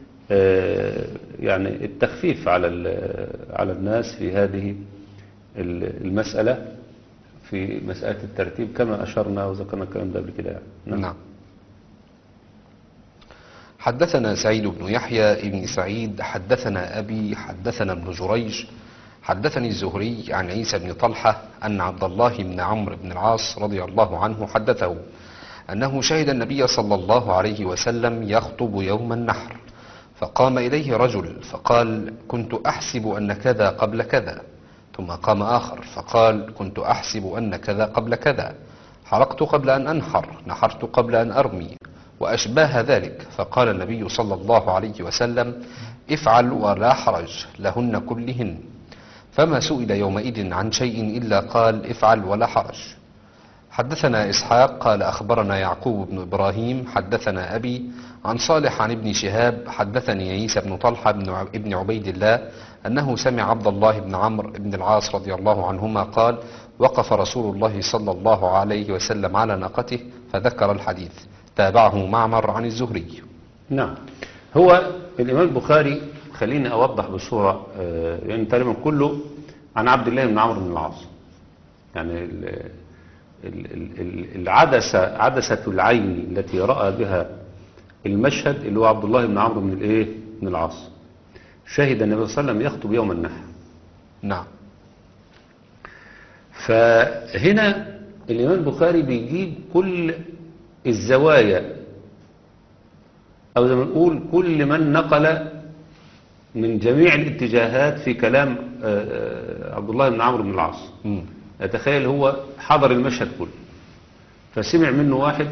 يعني التخفيف على الناس في هذه المسألة، في مسألة الترتيب كما أشرنا وذكرنا الكلام ده قبل كده يعني. نعم. حدثنا سعيد بن يحيى بن سعيد حدثنا أبي حدثنا ابن جريج حدثني الزهري عن عيسى بن طلحة أن عبد الله بن عمرو بن العاص رضي الله عنه حدثه أنه شهد النبي صلى الله عليه وسلم يخطب يوم النحر، فقام إليه رجل فقال كنت أحسب أن كذا قبل كذا، ثم قام آخر فقال كنت أحسب أن كذا قبل كذا، حلقت قبل أن أنحر، نحرت قبل أن أرمي، وأشباه ذلك. فقال النبي صلى الله عليه وسلم افعل ولا حرج لهن كلهن. فما سئل يومئذ عن شيء إلا قال افعل ولا حرج. حدثنا إسحاق قال أخبرنا يعقوب بن إبراهيم حدثنا أبي عن صالح عن ابن شهاب حدثني عيسى بن طلحة بن عبيد الله أنه سمع عبد الله بن عمرو بن العاص رضي الله عنهما قال وقف رسول الله صلى الله عليه وسلم على ناقته فذكر الحديث. تابعه معمر عن الزهري. نعم. هو الإمام البخاري خليني أوضح بصورة يعني تقريبا كله عن عبد الله بن عمرو بن العاص، يعني عدسة العين التي رأى بها المشهد اللي هو عبد الله بن عمرو بن العاص شهد النبي صلى الله عليه وسلم يخطب يوم النحر. نعم. فهنا الإمام البخاري بيجيب كل الزوايا أو زي ما نقول كل من نقل من جميع الاتجاهات في كلام عبد الله بن عمرو بن العاص. أتخيل هو حضر المشهد كله فسمع منه واحد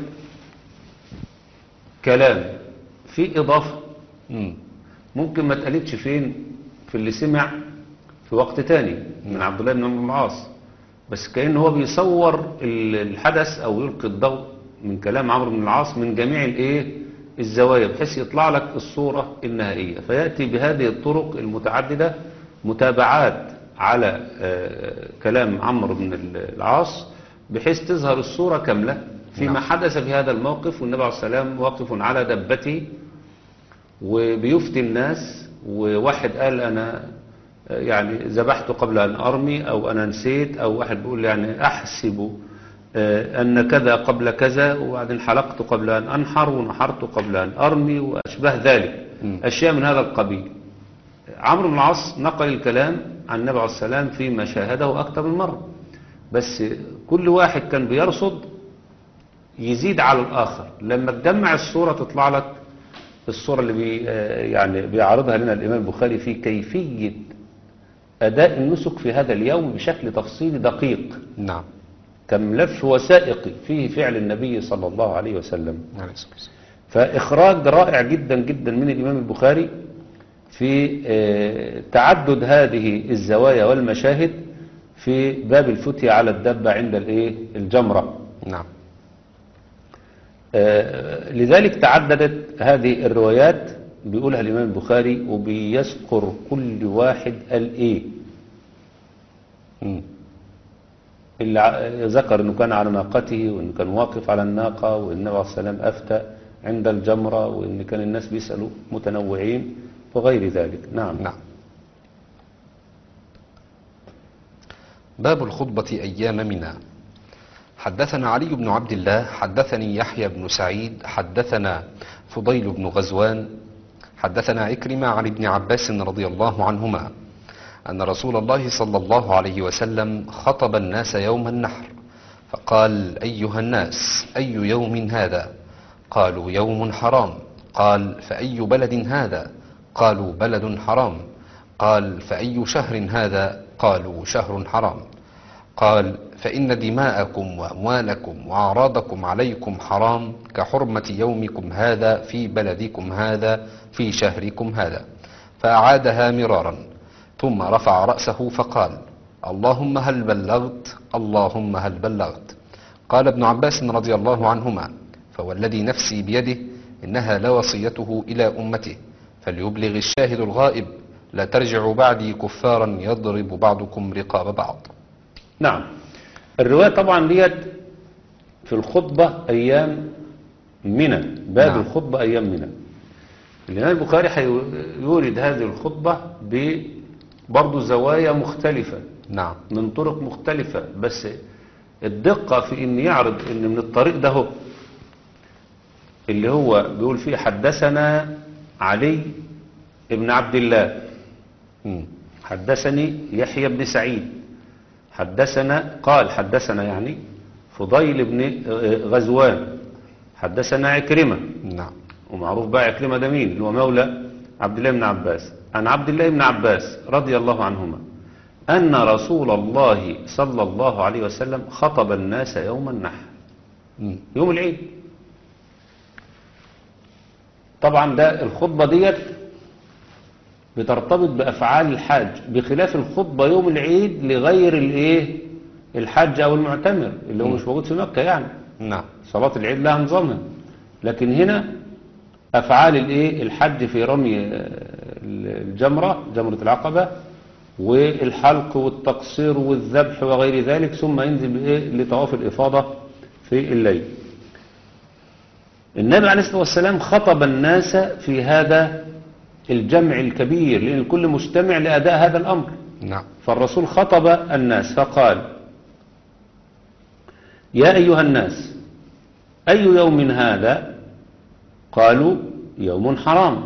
كلام في إضافة ممكن ما اتقالتش فين في اللي سمع في وقت تاني من عبد الله بن عمرو بن العاص، بس كأنه هو بيصور الحدث أو يلقي الضوء من كلام عمرو بن العاص من جميع الزوايا بحيث يطلع لك الصورة النهائية، فيأتي بهذه الطرق المتعددة متابعات على كلام عمرو بن العاص بحيث تظهر الصورة كاملة فيما حدث في هذا الموقف. والنبي عليه السلام واقف على دبته وبيفتي الناس، وواحد قال أنا يعني ذبحت قبل أن أرمي، أو أنا نسيت، أو واحد بيقول يعني أحسب أن كذا قبل كذا، وبعدين حلقت قبل أن أنحر، ونحرت قبل أن أرمي، وأشبه ذلك، أشياء من هذا القبيل. عمرو بن العاص نقل الكلام عن النبي عليه السلام فيما شاهده أكثر من مرة، بس كل واحد كان بيرصد يزيد على الآخر. لما تجمع الصورة تطلع لك الصورة اللي يعني بيعرضها لنا الإمام البخاري في كيفية أداء النسك في هذا اليوم بشكل تفصيلي دقيق. نعم. كملف وثائقي فيه فعل النبي صلى الله عليه وسلم. عليه الصلاة والسلام. فإخراج رائع جدا جدا من الإمام البخاري في تعدد هذه الزوايا والمشاهد في باب الفتية على الدبة عند الجمرة. نعم. لذلك تعددت هذه الروايات بيقولها الإمام البخاري، وبيذكر كل واحد قال إيه. اللي ذكر أنه كان على ناقته، وأنه كان واقف على الناقة، وأن النبي عليه الصلاة والسلام أفتى عند الجمرة، وأن كان الناس بيسألوا متنوعين وغير ذلك. نعم. نعم. باب الخطبة أيام منى. حدثنا علي بن عبد الله حدثني يحيى بن سعيد حدثنا فضيل بن غزوان حدثنا عكرمة عن ابن عباس رضي الله عنهما أن رسول الله صلى الله عليه وسلم خطب الناس يوم النحر فقال: أيها الناس، أي يوم هذا؟ قالوا: يوم حرام. قال: فأي بلد هذا؟ قالوا: بلد حرام. قال: فأي شهر هذا؟ قالوا: شهر حرام. قال: فإن دماءكم وأموالكم وأعراضكم عليكم حرام كحرمة يومكم هذا في بلدكم هذا في شهركم هذا. فأعادها مرارا، ثم رفع رأسه فقال: اللهم هل بلغت؟ اللهم هل بلغت؟ قال ابن عباس رضي الله عنهما: فوالذي نفسي بيده إنها لوصيته إلى أمته، فليبلغ الشاهد الغائب، لا ترجعوا بعدي كفارا يضرب بعضكم رقاب بعض. نعم. الرواية طبعا ديت في الخطبة أيام منى، باب نعم. الخطبة أيام منى. الإمام البخاري يورد هذه الخطبة برضو زوايا مختلفة. نعم. من طرق مختلفة، بس الدقة في إن يعرض إن من الطريق ده هو اللي هو بيقول فيه حدثنا علي ابن عبد الله، حدثني يحيى بن سعيد، حدثنا يعني فضيل بن غزوان، حدثنا عكرمة. نعم. ومعروف بقى عكرمة ده مين؟ اللي هو مولى عبد الله بن عباس، عن عبد الله بن عباس رضي الله عنهما أن رسول الله صلى الله عليه وسلم خطب الناس يوم النحر، يوم العيد. طبعا ده الخطبة ديت بترتبط بأفعال الحاج، بخلاف الخطبة يوم العيد لغير الحاج أو المعتمر اللي هو مش موجود في مكة يعني. نعم. صلاة العيد لها نظامها، لكن هنا أفعال الحج في رمي الجمرة، جمرة العقبة، والحلق والتقصير والذبح وغير ذلك، ثم ينزل لطواف الإفاضة في الليل. النبي عليه الصلاة والسلام خطب الناس في هذا الجمع الكبير، لأن الكل مجتمع لأداء هذا الأمر. نعم. فالرسول خطب الناس فقال: يا أيها الناس، أي يوم هذا؟ قالوا: يوم حرام،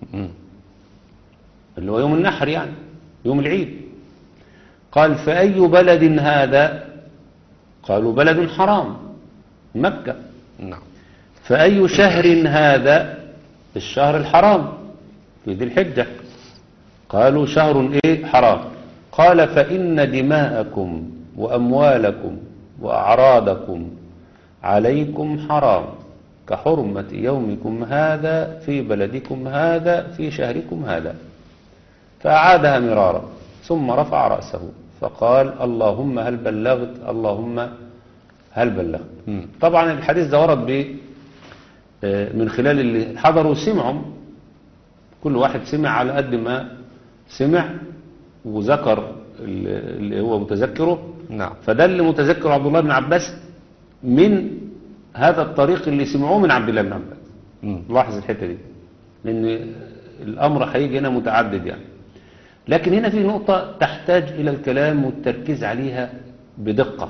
اللي هو يوم النحر يعني يوم العيد. قال: فأي بلد هذا؟ قالوا: بلد حرام، مكة. نعم. فأي شهر هذا؟ الشهر الحرام في ذي الحجة. قالوا: شهر حرام. قال: فإن دماءكم وأموالكم وأعراضكم عليكم حرام كحرمة يومكم هذا في بلدكم هذا في شهركم هذا. فأعادها مرارا، ثم رفع رأسه فقال: اللهم هل بلغت؟ اللهم هل بلغت؟ طبعا الحديث ده ورد من خلال اللي حضروا سمعوا، كل واحد سمع على قد ما سمع وذكر اللي هو متذكره. نعم. فده اللي متذكر عبد الله بن عباس من هذا الطريق اللي سمعوه من عبد الله بن عباس. لاحظ الحتة دي، لأن الأمر هيجي هنا متعدد يعني. لكن هنا في نقطة تحتاج إلى الكلام والتركيز عليها بدقة.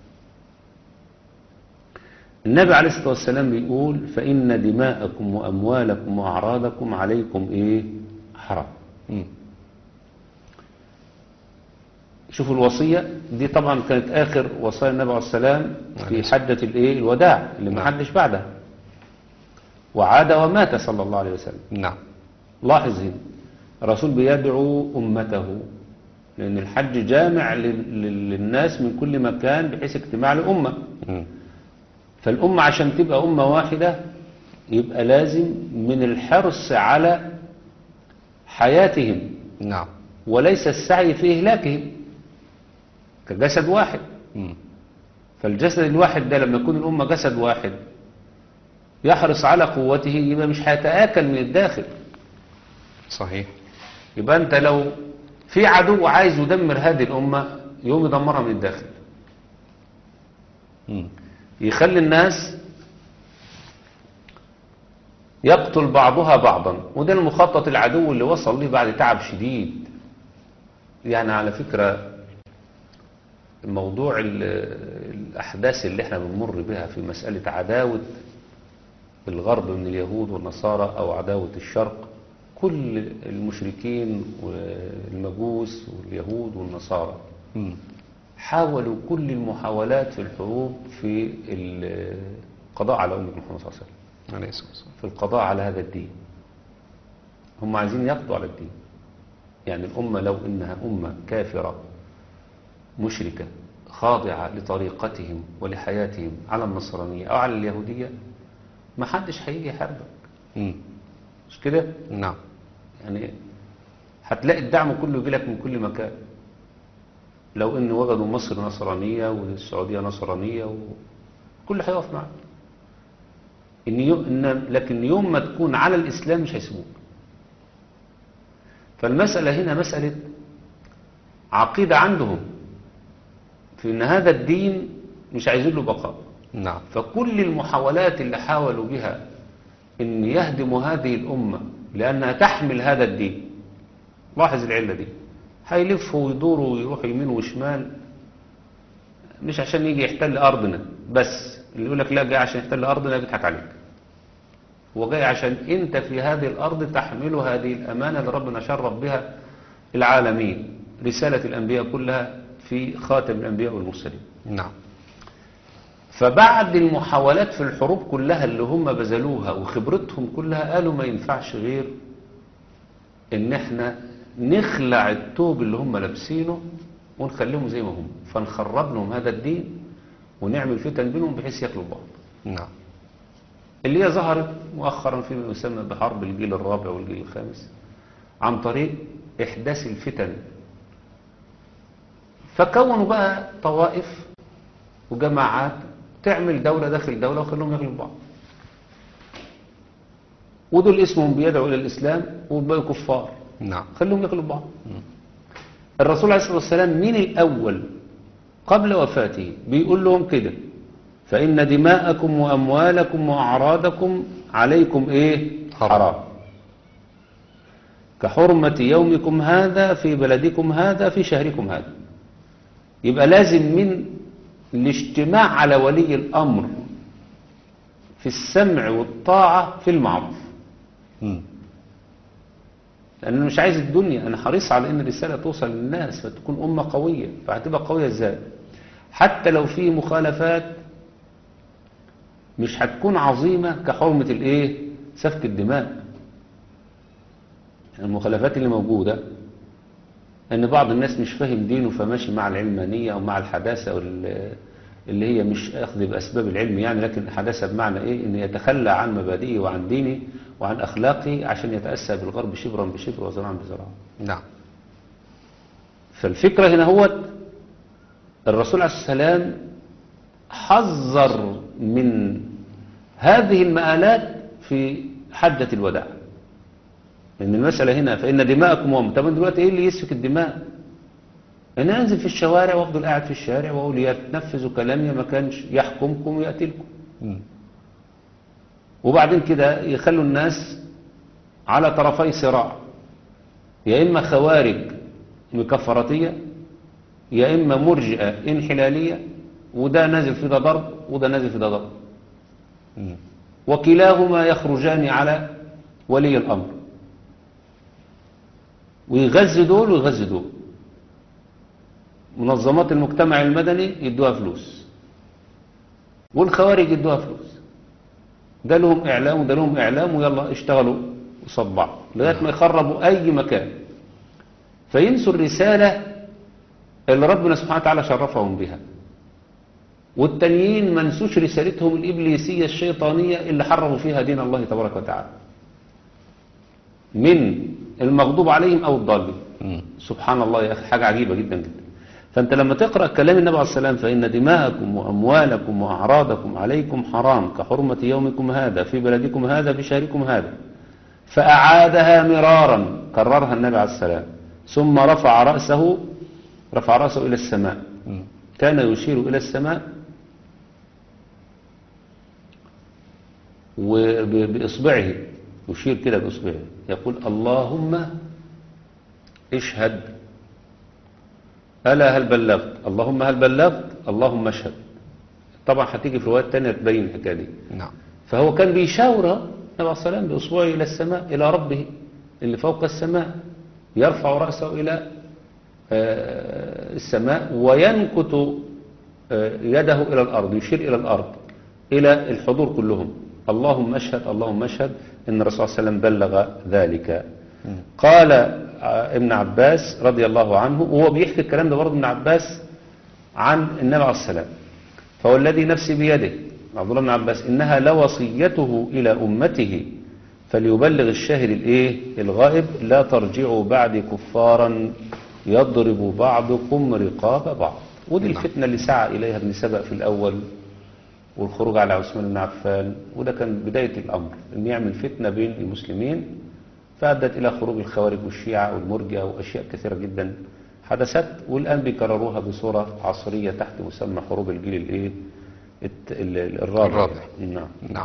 النبي عليه الصلاة والسلام بيقول فإن دماءكم وأموالكم وأعراضكم عليكم إيه؟ حرام. شوفوا الوصية دي طبعا كانت آخر وصايا النبي عليه السلام في حجة الإيه؟ الوداع اللي ما حدش بعدها، وعاد ومات صلى الله عليه وسلم. نعم. لاحظ هنا الرسول بيدعو أمته، لأن الحج جامع للناس من كل مكان بحيث اجتماع الأمة. فالأمة عشان تبقى أمة واحدة يبقى لازم من الحرص على حياتهم، نعم، وليس السعي في إهلاكهم كجسد واحد. فالجسد الواحد ده لما يكون الأمة جسد واحد يحرص على قوته، يبقى مش هيتآكل من الداخل. صحيح. يبقى أنت لو في عدو عايز يدمر هذه الأمة يوم يدمرها من الداخل، يخلي الناس يقتل بعضها بعضا، وده المخطط العدو اللي وصل له بعد تعب شديد. يعني على فكرة الموضوع الأحداث اللي احنا بنمر بها في مسألة عداوة الغرب من اليهود والنصارى أو عداوة الشرق، كل المشركين والمجوس واليهود والنصارى حاولوا كل المحاولات في الحروب في القضاء على أمة محمد صلى الله عليه وسلم، في القضاء على هذا الدين. هم عايزين يقضوا على الدين. يعني الأمة لو إنها أمة كافرة مشركة خاضعة لطريقتهم ولحياتهم على النصرانية أو على اليهودية، ما حدش هيجي يحاربك. مش كده؟ نعم. يعني هتلاقي الدعم كله يجي لك من كل مكان. لو إن وجدوا مصر نصرانية والسعودية نصرانية كل هيقف معك. لكن يوم ما تكون على الإسلام مش هيسيبوك. فالمسألة هنا مسألة عقيدة عندهم في أن هذا الدين مش عايزين له بقاء. نعم. فكل المحاولات اللي حاولوا بها أن يهدموا هذه الأمة لأنها تحمل هذا الدين، لاحظ العلة دي، هيلفوا ويدوروا ويروحوا يمين وشمال، مش عشان يجي يحتل أرضنا بس. اللي يقول لك لا جاي عشان يحتل أرضنا بيضحك عليك، هو جاي عشان أنت في هذه الأرض تحمل هذه الأمانة اللي ربنا شرف بها العالمين، رسالة الأنبياء كلها في خاتم الأنبياء والمرسلين. نعم. فبعد المحاولات في الحروب كلها اللي هم بذلوها وخبرتهم كلها، قالوا ما ينفعش غير ان احنا نخلع الثوب اللي هم لابسينه ونخليهم زي ما هم، فنخرب لهم هذا الدين ونعمل فتن بينهم بحيث ياكلوا بعض. نعم. اللي هي ظهرت مؤخرا فيما يسمى بحرب الجيل الرابع والجيل الخامس عن طريق احداث الفتن. فكونوا بقى طوائف وجماعات تعمل دولة داخل دولة وخلوهم يغلبوا بعض، ودول اسمهم بيدعوا إلى الإسلام والباقي كفار. نعم. خلوهم يغلبوا بعض. الرسول عليه الصلاة والسلام من الأول قبل وفاته بيقول لهم كده: فإن دماءكم وأموالكم وأعراضكم عليكم إيه؟ حرام، كحرمة يومكم هذا في بلدكم هذا في شهركم هذا. يبقى لازم من الاجتماع على ولي الأمر في السمع والطاعة في المعروف. لأنه مش عايز الدنيا، أنا حريص على أن الرسالة توصل للناس فتكون أمة قوية. فهتبقى قوية إزاي؟ حتى لو في مخالفات مش هتكون عظيمة كحرمة الإيه؟ سفك الدماء. المخالفات اللي موجودة أن بعض الناس مش فاهم دينه فماشي مع العلمانية أو مع الحداثة اللي هي مش أخذ بأسباب العلم يعني، لكن الحداثة بمعنى إيه؟ أن يتخلى عن مبادئه وعن دينه وعن أخلاقه عشان يتأسى بالغرب شبرا بشبر وزراعا بزراعة. نعم. فالفكرة هنا هو الرسول عليه السلام حذر من هذه المآلات في حجة الوداع. لأن المسألة هنا فإن دماءكم وهم. طب دلوقتي إيه اللي يسفك الدماء؟ أنا أنزل في الشوارع وأفضل قاعد في الشارع وأقول يا تنفذوا كلامي ما كانش يحكمكم ويأتي لكم. وبعدين كده يخلوا الناس على طرفي صراع، يا إما خوارج مكفراتية يا إما مرجئة انحلالية، وده نازل في ده ضرب وده نازل في ده ضرب، مم. وكلاهما يخرجان على ولي الأمر ويغذي دول ويغذي دول. منظمات المجتمع المدني يدوها فلوس والخوارج يدوها فلوس، ده لهم إعلام وده لهم إعلام، ويلا اشتغلوا قصاد بعض لغاية ما يخربوا أي مكان، فينسوا الرسالة اللي ربنا سبحانه وتعالى شرفهم بها. والتانيين ما نسوش رسالتهم الإبليسية الشيطانية اللي حرموا فيها دين الله تبارك وتعالى من المغضوب عليهم أو الضالين. سبحان الله يا أخي، حاجة عجيبة جدا جدا. فأنت لما تقرأ كلام النبي عليه السلام فإن دماءكم وأموالكم وأعراضكم عليكم حرام كحرمة يومكم هذا في بلدكم هذا في شهركم هذا، فأعادها مرارا، كررها النبي عليه السلام، ثم رفع رأسه إلى السماء، كان يشير إلى السماء وبإصبعه يشير كده بإصبعه يقول اللهم اشهد، ألا هل بلغت، اللهم هل بلغت، اللهم اشهد. طبعا هتيجي في روايات تانية تبين الحكاية دي. نعم. فهو كان بيشاور النبي عليه السلام بإصبعه إلى السماء، إلى ربه اللي فوق السماء، يرفع رأسه إلى السماء وينكت يده إلى الأرض، يشير إلى الأرض، إلى الحضور كلهم، اللهم اشهد اللهم اشهد إن الرسول صلى الله عليه وسلم بلغ ذلك. قال ابن عباس رضي الله عنه، وهو بيحكي الكلام ده برضه ابن عباس عن النبي عليه السلام، فهو الذي نفسي بيده، عبد الله بن عباس، إنها لوصيته إلى أمته فليبلغ الشاهد الغائب لا ترجعوا بعد كفارا يضرب بعضكم رقاب بعض. ودي الفتنة اللي سعى إليها ابن سبأ في الأول، والخروج على عثمان بن عفان، وده كان بداية الأمر، إن يعمل فتنة بين المسلمين، فأدت إلى خروج الخوارج والشيعة والمرجئة وأشياء كثيرة جدا حدثت، والآن بيكرروها بصورة عصرية تحت مسمى حروب الجيل الرابع. نعم. نعم.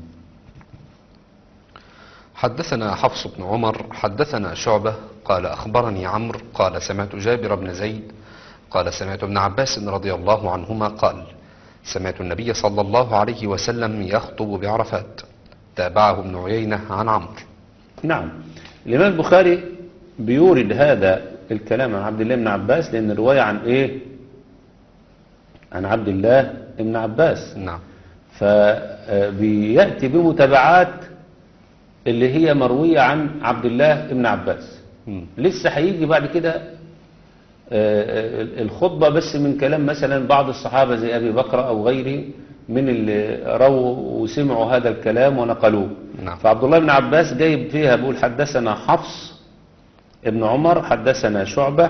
حدثنا حفص بن عمر حدثنا شعبة قال أخبرني عمرو قال سمعت جابر بن زيد قال سمعت ابن عباس رضي الله عنهما قال سمعت النبي صلى الله عليه وسلم يخطب بعرفات. تابعه ابن عيينة عن عمرو. نعم. الإمام البخاري بيورد هذا الكلام عن عبد الله بن عباس لأن الرواية عن عن عبد الله بن عباس. نعم. فبيأتي بمتابعات اللي هي مروية عن عبد الله بن عباس. لسه هيجي بعد كده الخطبة بس من كلام مثلا بعض الصحابة زي أبي بكر أو غيره من اللي رووا وسمعوا هذا الكلام ونقلوه. نعم. فعبد الله بن عباس جايب فيها بيقول حدثنا حفص ابن عمر حدثنا شعبة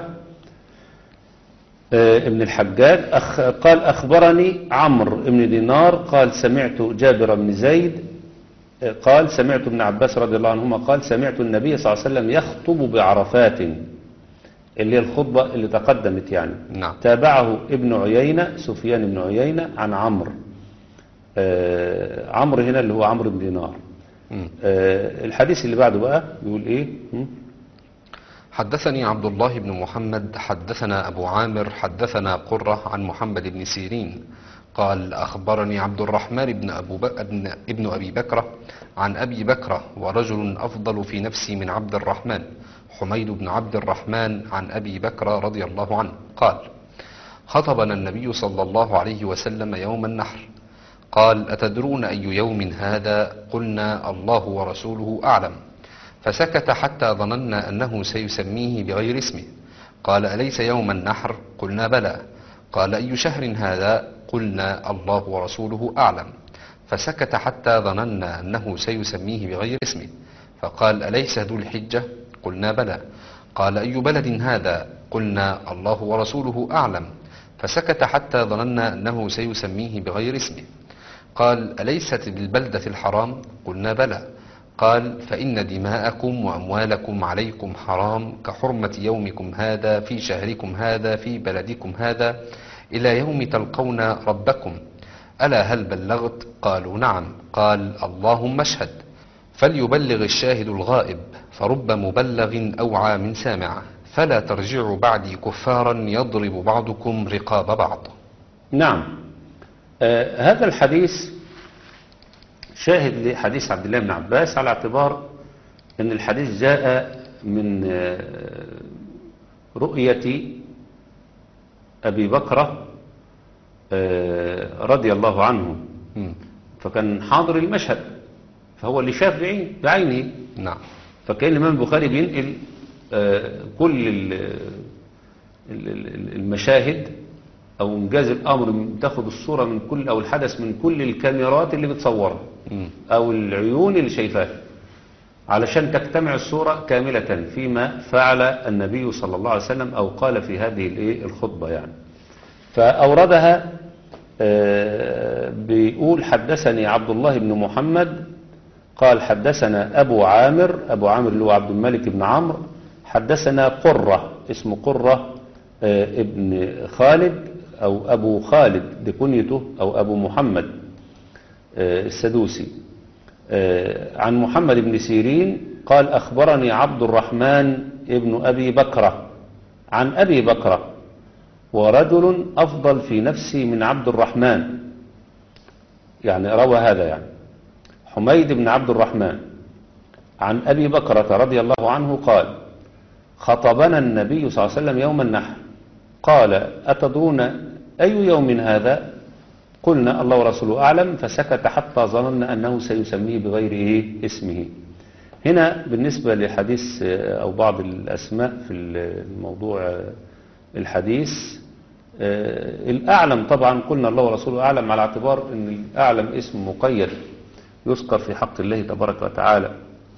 ابن الحجاج قال أخبرني عمرو ابن دينار قال سمعت جابر بن زيد قال سمعت ابن عباس رضي الله عنهما قال سمعت النبي صلى الله عليه وسلم يخطب بعرفات، اللي هي الخطبة اللي تقدمت يعني. نعم. تابعه ابن عيينة سفيان بن عيينة عن عمرو. عمرو هنا اللي هو عمرو بن دينار. الحديث اللي بعده بقى بيقول ايه؟ حدثني عبد الله بن محمد حدثنا أبو عامر حدثنا قرة عن محمد بن سيرين قال أخبرني عبد الرحمن ابن أبي بكرة عن أبي بكرة ورجل أفضل في نفسي من عبد الرحمن حميد بن عبد الرحمن عن أبي بكرة رضي الله عنه قال خطبنا النبي صلى الله عليه وسلم يوم النحر قال أتدرون أي يوم هذا؟ قلنا الله ورسوله أعلم، فسكت حتى ظننا أنه سيسميه بغير اسمه. قال أليس يوم النحر؟ قلنا بلى. قال أي شهر هذا؟ قلنا الله ورسوله أعلم، فسكت حتى ظننا أنه سيسميه بغير اسمه. فقال أليس ذو الحجة؟ قلنا بلى. قال أي بلد هذا؟ قلنا الله ورسوله أعلم، فسكت حتى ظننا أنه سيسميه بغير اسمه. قال أليست بالبلدة الحرام؟ قلنا بلى. قال فإن دماءكم وأموالكم عليكم حرام كحرمة يومكم هذا في شهركم هذا في بلدكم هذا إلى يوم تلقون ربكم. ألا هل بلغت؟ قالوا نعم. قال اللهم اشهد، فليبلغ الشاهد الغائب، فرب مبلغ أوعى من سامع. فلا ترجعوا بعدي كفارا يضرب بعضكم رقاب بعض. نعم. هذا الحديث شاهد لحديث عبد الله بن عباس، على اعتبار أن الحديث جاء من رؤية أبي بكر رضي الله عنه، فكان حاضر المشهد، فهو اللي شاف بعينه. نعم. فكان الإمام البخاري بينقل كل المشاهد أو إنجاز الأمر، تاخد الصورة من كل أو الحدث من كل الكاميرات اللي بتصورها أو العيون اللي شايفاها، علشان تجتمع الصورة كاملة فيما فعل النبي صلى الله عليه وسلم أو قال في هذه الخطبة يعني. فأوردها بيقول حدثني عبد الله بن محمد قال حدثنا أبو عامر اللي هو عبد الملك بن عمرو، حدثنا قرة، اسمه قرة ابن خالد أو أبو خالد دي كنيته، أو أبو محمد السدوسي، عن محمد بن سيرين قال أخبرني عبد الرحمن ابن أبي بكرة عن أبي بكرة، ورجل أفضل في نفسي من عبد الرحمن، يعني روى هذا يعني حميد بن عبد الرحمن عن أبي بكرة رضي الله عنه قال خطبنا النبي صلى الله عليه وسلم يوم النحر، قال أتدرون أي يوم هذا؟ قلنا الله ورسوله أعلم، فسكت حتى ظننا أنه سيسميه بغير اسمه. هنا بالنسبة لحديث أو بعض الأسماء في الموضوع الحديث، الأعلم طبعا قلنا الله ورسوله أعلم، على اعتبار أن الأعلم اسم مقيد يذكر في حق الله تبارك وتعالى،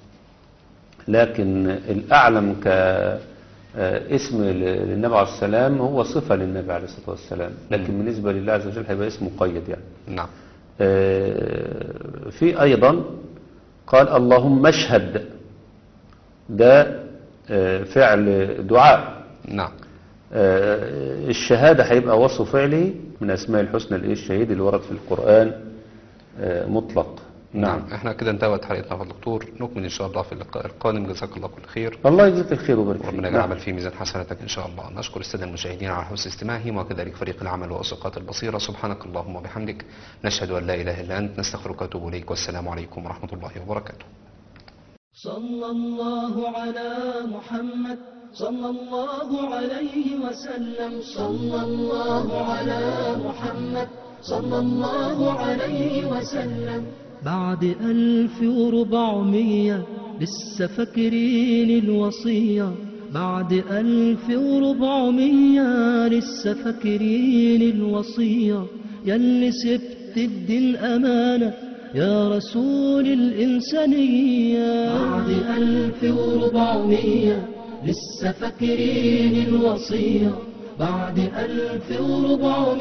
لكن الأعلم كاسم للنبي عليه السلام هو صفة للنبي عليه الصلاة والسلام، لكن بالنسبة لله عز وجل هيبقى اسم مقيد يعني. نعم. في أيضا قال اللهم اشهد، ده فعل دعاء. نعم. الشهادة هيبقى وصف فعله من أسماء الحسنى الشهيد اللي ورد في القرآن مطلق. نعم. احنا كده انتهت حلقتنا يا دكتور، نكمل ان شاء الله في اللقاء القادم. جزاك الله كل خير. الله يجزاك الخير ويبارك فيك. وربنا يجعل في ميزان حسناتك ان شاء الله. نشكر الساده المشاهدين على حسن استماعهم، وكذلك فريق العمل واسقاط البصيره. سبحانك اللهم وبحمدك، نشهد ان لا اله الا انت، نستغفرك ونتوب اليك، والسلام عليكم ورحمه الله وبركاته. صلى الله على محمد صلى الله عليه وسلم، صلى الله على محمد صلى الله عليه وسلم. بعد 1400 لسه فاكرين الوصية، بعد 1400 لسه فاكرين الوصية، ياللي سبت الدين أمانة يا رسول الإنسانية. بعد 1400 لسه فاكرين الوصية، بعد 1400